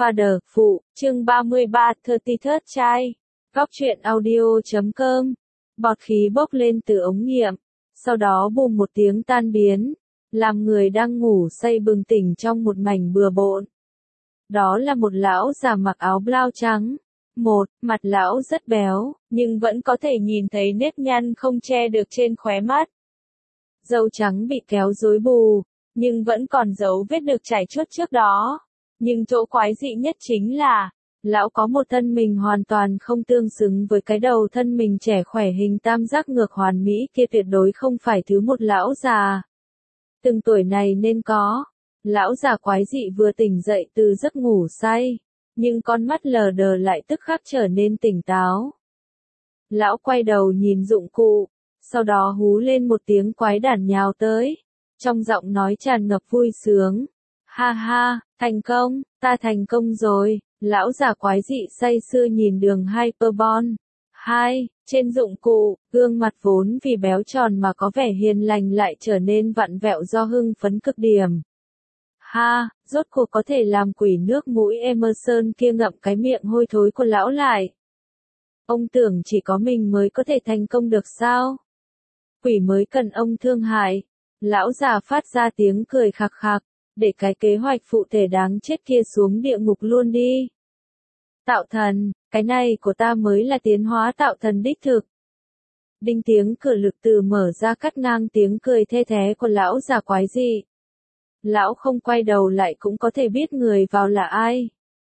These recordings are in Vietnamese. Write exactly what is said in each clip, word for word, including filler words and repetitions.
Father, phụ, chương ba mươi ba, thirty-third trai. Góc truyện audio.com. Bọt khí bốc lên từ ống nghiệm, sau đó bùm một tiếng tan biến, làm người đang ngủ say bừng tỉnh trong một mảnh bừa bộn. Đó là một lão già mặc áo blau trắng. Một, mặt lão rất béo, nhưng vẫn có thể nhìn thấy nếp nhăn không che được trên khóe mắt. Râu trắng bị kéo rối bù, nhưng vẫn còn dấu vết được chải chuốt trước đó. Nhưng chỗ quái dị nhất chính là, lão có một thân mình hoàn toàn không tương xứng với cái đầu thân mình trẻ khỏe hình tam giác ngược hoàn mỹ kia, tuyệt đối không phải thứ một lão già từng tuổi này nên có. Lão già quái dị vừa tỉnh dậy từ giấc ngủ say, nhưng con mắt lờ đờ lại tức khắc trở nên tỉnh táo. Lão quay đầu nhìn dụng cụ, sau đó hú lên một tiếng quái đản nhào tới, trong giọng nói tràn ngập vui sướng. Ha ha, thành công, ta thành công rồi. Lão già quái dị say sưa nhìn đường Hyperbon hai, trên dụng cụ, gương mặt vốn vì béo tròn mà có vẻ hiền lành lại trở nên vặn vẹo do hưng phấn cực điểm. Ha, rốt cuộc có thể làm quỷ nước mũi Emerson kia ngậm cái miệng hôi thối của lão lại. Ông tưởng chỉ có mình mới có thể thành công được sao? Quỷ mới cần ông thương hại. Lão già phát ra tiếng cười khạc khạc, để cái kế hoạch phụ thể đáng chết kia xuống địa ngục luôn đi. Tạo thần, cái này của ta mới là tiến hóa tạo thần đích thực. Đinh, tiếng cửa lực từ mở ra cắt ngang tiếng cười the thé của lão già quái dị. Lão không quay đầu lại cũng có thể biết người vào là ai.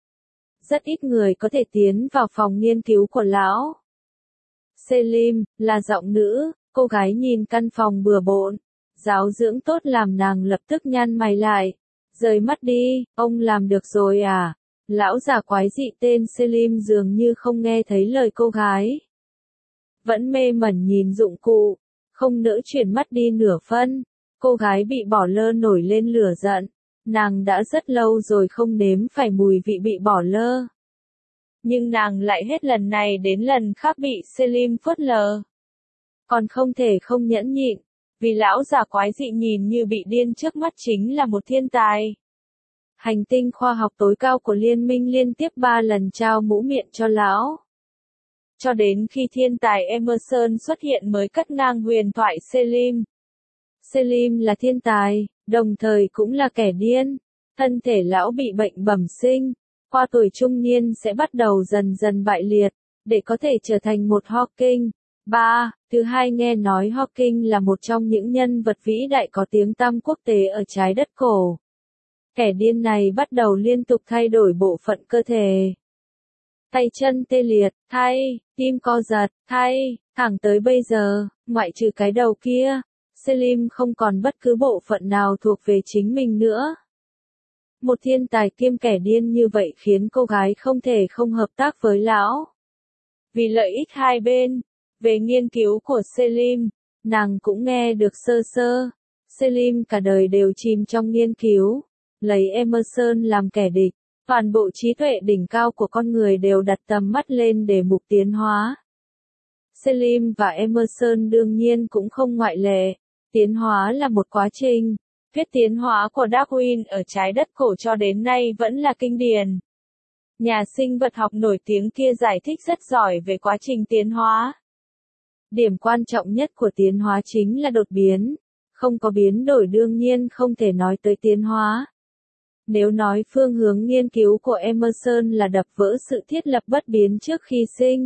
Rất ít người có thể tiến vào phòng nghiên cứu của lão. Selim, là giọng nữ, cô gái nhìn căn phòng bừa bộn. Giáo dưỡng tốt làm nàng lập tức nhăn mày lại. Rời mắt đi, ông làm được rồi à? Lão già quái dị tên Selim dường như không nghe thấy lời cô gái. Vẫn mê mẩn nhìn dụng cụ, không nỡ chuyển mắt đi nửa phân. Cô gái bị bỏ lơ nổi lên lửa giận. Nàng đã rất lâu rồi không nếm phải mùi vị bị bỏ lơ. Nhưng nàng lại hết lần này đến lần khác bị Selim phớt lờ. Còn không thể không nhẫn nhịn, vì lão già quái dị nhìn như bị điên trước mắt chính là một thiên tài. Hành tinh khoa học tối cao của liên minh liên tiếp ba lần trao mũ miệng cho lão. Cho đến khi thiên tài Emerson xuất hiện mới cắt ngang huyền thoại Selim. Selim là thiên tài, đồng thời cũng là kẻ điên. Thân thể lão bị bệnh bẩm sinh, qua tuổi trung niên sẽ bắt đầu dần dần bại liệt, để có thể trở thành một Hawking. ba. Thứ hai, nghe nói Hawking là một trong những nhân vật vĩ đại có tiếng tăm quốc tế ở trái đất cổ. Kẻ điên này bắt đầu liên tục thay đổi bộ phận cơ thể. Tay chân tê liệt, thay, tim co giật, thay, thẳng tới bây giờ, ngoại trừ cái đầu kia, Selim không còn bất cứ bộ phận nào thuộc về chính mình nữa. Một thiên tài kiêm kẻ điên như vậy khiến cô gái không thể không hợp tác với lão. Vì lợi ích hai bên, về nghiên cứu của Selim, nàng cũng nghe được sơ sơ. Selim cả đời đều chìm trong nghiên cứu, lấy Emerson làm kẻ địch. Toàn bộ trí tuệ đỉnh cao của con người đều đặt tầm mắt lên đề mục tiến hóa. Selim và Emerson đương nhiên cũng không ngoại lệ. Tiến hóa là một quá trình. Thuyết tiến hóa của Darwin ở trái đất cổ cho đến nay vẫn là kinh điển. Nhà sinh vật học nổi tiếng kia giải thích rất giỏi về quá trình tiến hóa. Điểm quan trọng nhất của tiến hóa chính là đột biến. Không có biến đổi đương nhiên không thể nói tới tiến hóa. Nếu nói phương hướng nghiên cứu của Emerson là đập vỡ sự thiết lập bất biến trước khi sinh,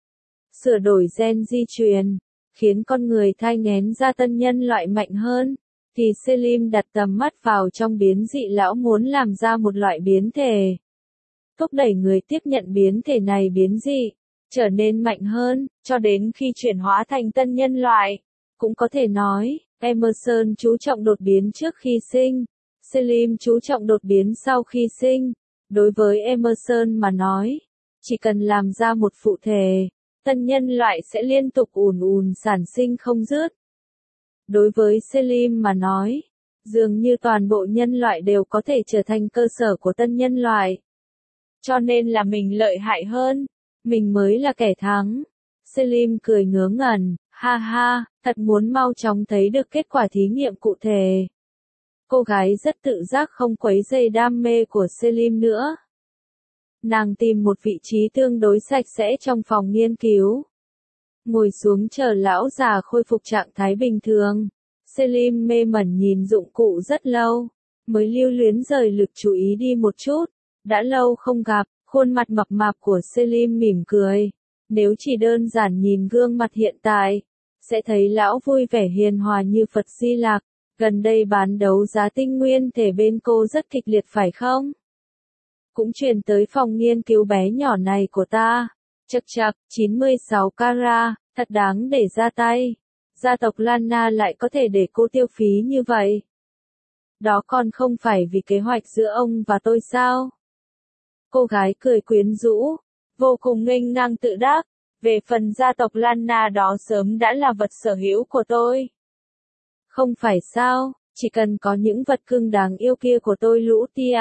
sửa đổi gen di truyền, khiến con người thai nghén ra tân nhân loại mạnh hơn, thì Selim đặt tầm mắt vào trong biến dị, lão muốn làm ra một loại biến thể. Thúc đẩy người tiếp nhận biến thể này biến dị, trở nên mạnh hơn, cho đến khi chuyển hóa thành tân nhân loại. Cũng có thể nói, Emerson chú trọng đột biến trước khi sinh, Selim chú trọng đột biến sau khi sinh. Đối với Emerson mà nói, chỉ cần làm ra một phụ thể, tân nhân loại sẽ liên tục ùn ùn sản sinh không dứt. Đối với Selim mà nói, dường như toàn bộ nhân loại đều có thể trở thành cơ sở của tân nhân loại. Cho nên là mình lợi hại hơn, mình mới là kẻ thắng. Selim cười ngớ ngẩn, ha ha, thật muốn mau chóng thấy được kết quả thí nghiệm cụ thể. Cô gái rất tự giác không quấy rầy đam mê của Selim nữa. Nàng tìm một vị trí tương đối sạch sẽ trong phòng nghiên cứu. Ngồi xuống chờ lão già khôi phục trạng thái bình thường. Selim mê mẩn nhìn dụng cụ rất lâu, mới lưu luyến rời lực chú ý đi một chút. Đã lâu không gặp, khuôn mặt mập mạp của Selim mỉm cười. Nếu chỉ đơn giản nhìn gương mặt hiện tại, sẽ thấy lão vui vẻ hiền hòa như Phật Di Lặc. Gần đây bán đấu giá tinh nguyên thể bên cô rất kịch liệt phải không? Cũng chuyển tới phòng nghiên cứu bé nhỏ này của ta. Chậc chậc, chín mươi sáu carat, thật đáng để ra tay. Gia tộc Lana lại có thể để cô tiêu phí như vậy. Đó còn không phải vì kế hoạch giữa ông và tôi sao? Cô gái cười quyến rũ, vô cùng nghênh ngang tự đắc. Về phần gia tộc Lana đó sớm đã là vật sở hữu của tôi. Không phải sao, chỉ cần có những vật cưng đáng yêu kia của tôi lũ tia.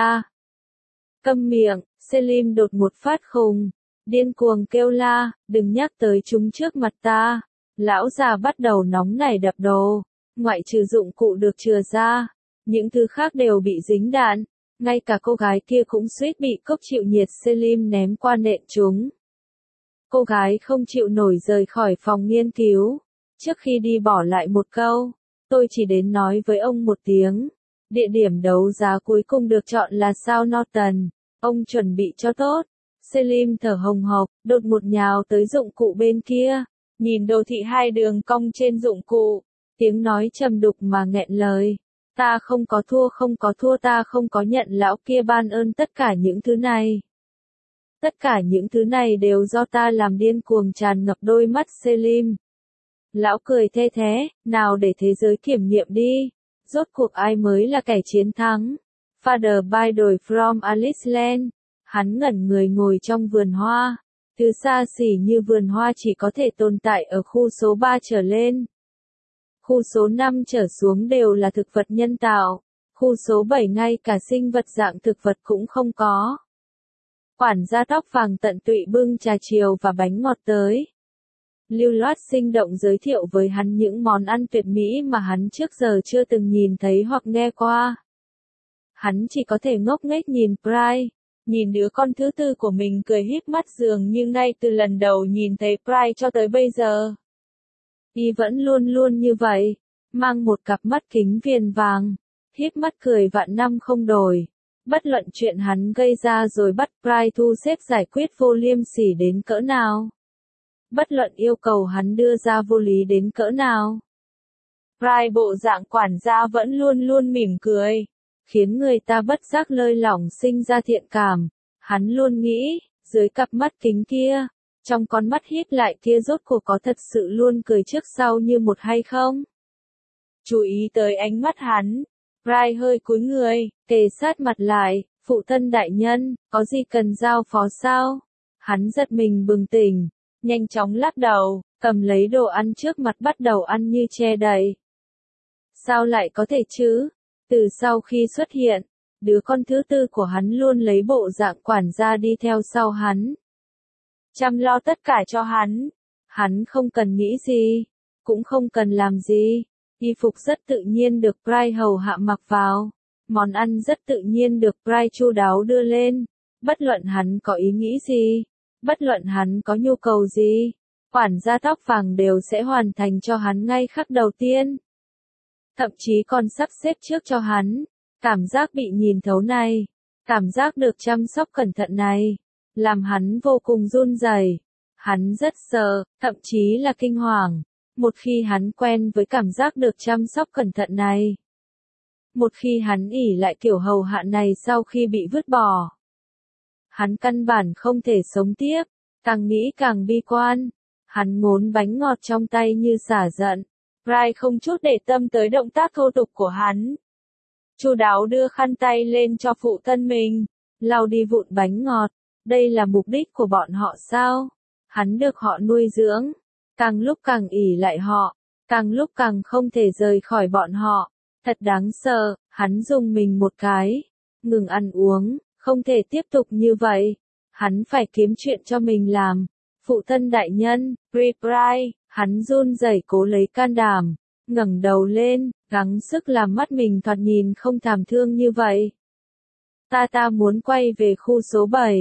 Câm miệng, Selim đột một phát khùng, điên cuồng kêu la, đừng nhắc tới chúng trước mặt ta. Lão già bắt đầu nóng nảy đập đồ, ngoại trừ dụng cụ được chừa ra, những thứ khác đều bị dính đạn, ngay cả cô gái kia cũng suýt bị cốc chịu nhiệt Selim ném qua nện chúng. Cô gái không chịu nổi rời khỏi phòng nghiên cứu, trước khi đi bỏ lại một câu, tôi chỉ đến nói với ông một tiếng. Địa điểm đấu giá cuối cùng được chọn là South Norton, ông chuẩn bị cho tốt. Selim thở hồng hộc, đột một nhào tới dụng cụ bên kia, nhìn đồ thị hai đường cong trên dụng cụ, tiếng nói trầm đục mà nghẹn lời. Ta không có thua không có thua ta không có nhận lão kia ban ơn tất cả những thứ này. Tất cả những thứ này đều do ta làm điên cuồng tràn ngập đôi mắt Selim. Lão cười thê thế, nào để thế giới kiểm nghiệm đi. Rốt cuộc ai mới là kẻ chiến thắng? Father by đổi from Aliceland. Hắn ngẩn người ngồi trong vườn hoa. Thứ xa xỉ như vườn hoa chỉ có thể tồn tại ở khu số ba trở lên. Khu số năm trở xuống đều là thực vật nhân tạo. Khu số bảy ngay cả sinh vật dạng thực vật cũng không có. Quản gia tóc vàng tận tụy bưng trà chiều và bánh ngọt tới. Lưu loát sinh động giới thiệu với hắn những món ăn tuyệt mỹ mà hắn trước giờ chưa từng nhìn thấy hoặc nghe qua. Hắn chỉ có thể ngốc nghếch nhìn Pride, nhìn đứa con thứ tư của mình cười híp mắt dường như ngay từ lần đầu nhìn thấy Pride cho tới bây giờ. Y vẫn luôn luôn như vậy, mang một cặp mắt kính viền vàng, híp mắt cười vạn năm không đổi. Bất luận chuyện hắn gây ra rồi bắt Pride thu xếp giải quyết vô liêm sỉ đến cỡ nào. Bất luận yêu cầu hắn đưa ra vô lý đến cỡ nào. Pride bộ dạng quản gia vẫn luôn luôn mỉm cười, khiến người ta bất giác lơi lỏng sinh ra thiện cảm. Hắn luôn nghĩ, dưới cặp mắt kính kia, trong con mắt híp lại kia rốt cuộc có thật sự luôn cười trước sau như một hay không? Chú ý tới ánh mắt hắn, Pride hơi cúi người, kề sát mặt lại, phụ thân đại nhân, có gì cần giao phó sao? Hắn giật mình bừng tỉnh, nhanh chóng lắc đầu, cầm lấy đồ ăn trước mặt bắt đầu ăn như che đậy. Sao lại có thể chứ? Từ sau khi xuất hiện, đứa con thứ tư của hắn luôn lấy bộ dạng quản gia đi theo sau hắn. Chăm lo tất cả cho hắn. Hắn không cần nghĩ gì, cũng không cần làm gì. Y phục rất tự nhiên được Pride hầu hạ mặc vào. Món ăn rất tự nhiên được Pride chu đáo đưa lên. Bất luận hắn có ý nghĩ gì, bất luận hắn có nhu cầu gì, quản gia tóc vàng đều sẽ hoàn thành cho hắn ngay khắc đầu tiên. Thậm chí còn sắp xếp trước cho hắn. Cảm giác bị nhìn thấu này, cảm giác được chăm sóc cẩn thận này, làm hắn vô cùng run rẩy. Hắn rất sợ, thậm chí là kinh hoàng, một khi hắn quen với cảm giác được chăm sóc cẩn thận này. Một khi hắn ỷ lại kiểu hầu hạ này sau khi bị vứt bỏ. Hắn căn bản không thể sống tiếp, càng nghĩ càng bi quan. Hắn ngốn bánh ngọt trong tay như xả giận. Pride không chút để tâm tới động tác thô tục của hắn. Chu đáo đưa khăn tay lên cho phụ thân mình, lau đi vụn bánh ngọt. Đây là mục đích của bọn họ sao? Hắn được họ nuôi dưỡng, càng lúc càng ỷ lại họ, càng lúc càng không thể rời khỏi bọn họ. Thật đáng sợ, hắn dùng mình một cái, ngừng ăn uống, không thể tiếp tục như vậy. Hắn phải kiếm chuyện cho mình làm. Phụ thân đại nhân, Pride, hắn run rẩy cố lấy can đảm, ngẩng đầu lên, gắng sức làm mắt mình thoạt nhìn không thảm thương như vậy. Ta ta muốn quay về khu số bảy.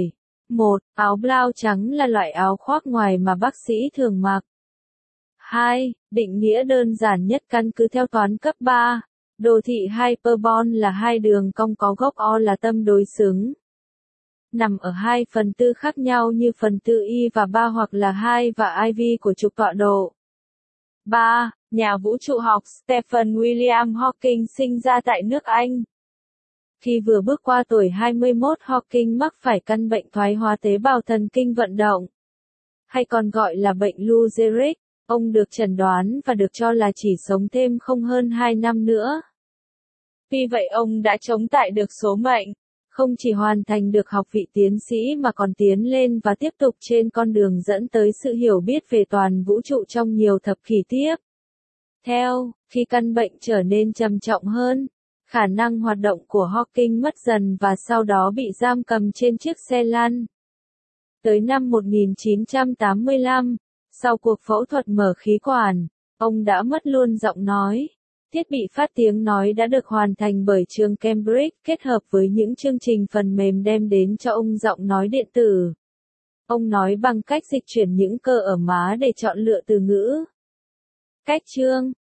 một. Áo blau trắng là loại áo khoác ngoài mà bác sĩ thường mặc. hai. Định nghĩa đơn giản nhất căn cứ theo toán cấp ba. Đồ thị hyperbol là hai đường cong có góc O là tâm đối xứng. Nằm ở hai phần tư khác nhau như phần tư y và ba hoặc là hai và i vê của trục tọa độ. ba. Nhà vũ trụ học Stephen William Hawking sinh ra tại nước Anh. Khi vừa bước qua tuổi hai mươi mốt, Hawking mắc phải căn bệnh thoái hóa tế bào thần kinh vận động, hay còn gọi là bệnh Lou Gehrig. Ông được chẩn đoán và được cho là chỉ sống thêm không hơn hai năm nữa. Vì vậy ông đã chống tại được số mệnh, không chỉ hoàn thành được học vị tiến sĩ mà còn tiến lên và tiếp tục trên con đường dẫn tới sự hiểu biết về toàn vũ trụ trong nhiều thập kỷ tiếp theo. Khi căn bệnh trở nên trầm trọng hơn, khả năng hoạt động của Hawking mất dần và sau đó bị giam cầm trên chiếc xe lăn. Tới năm một nghìn chín trăm tám mươi lăm, sau cuộc phẫu thuật mở khí quản, ông đã mất luôn giọng nói. Thiết bị phát tiếng nói đã được hoàn thành bởi trường Cambridge kết hợp với những chương trình phần mềm đem đến cho ông giọng nói điện tử. Ông nói bằng cách dịch chuyển những cơ ở má để chọn lựa từ ngữ. Cách chương